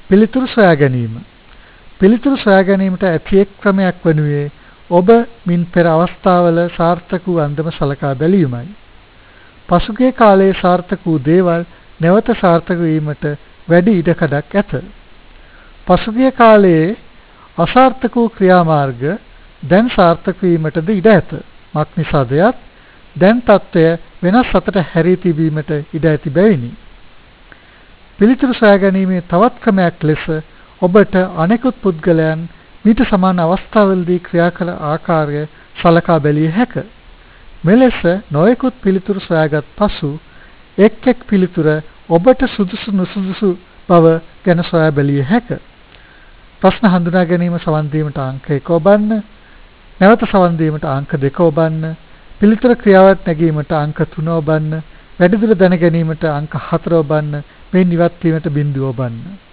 පිළිතුරු සොයා ගැනීම. පිළිතුරු සොයා ගැනීමට ඇති එක් ක්‍රමයක් වනුයේ ඔබ මින් පෙර අවස්ථාවල සාර්ථක වූ අන්දම සලකා බැලීමයි. පසුගිය කාලයේ සාර්ථක වූ දේවල් නැවත සාර්ථක වීමට වැඩි ඉඩකඩක් ඇත. පසුගිය කාලයේ අසාර්ථක වූ ක්‍රියාමාර්ග දැන් සාර්ථක වීමටද ඉඩ ඇත. මක්නිසාද යත් දැන් තත්ත්වය වෙනස් අතට හැරී තිබීමට ඉඩ ඇති බැවිනි. පිළිතුරු සොයා ගැනීමේ තවත් ක්‍රමයක් ලෙස ඔබට අනෙකුත් පුද්ගලයන් මීට සමාන අවස්ථාවලදී ක්‍රියා කළ ආකාරය සලකා බැලිය හැක. මෙලෙස නොයෙකුත් පිළිතුරු සොයාගත් පසු එක් එක් පිළිතුර ඔබට සුදුසු නුසුදුසු බව ගැන සොයා බැලිය හැක. ප්‍රශ්න හඳුනා ගැනීම සවන් දීමට අංක 1 ඔබන්න, නැවත සවන් දීමට අංක 2 ඔබන්න, පිළිතුර ක්‍රියාවක් නැගීමට අංක 3 ඔබන්න, වැඩිදුර දැන ගැනීමට අංක 4 ඔබන්න, මෙයින් ඉවත් වීමට බිංදුව ඔබන්න.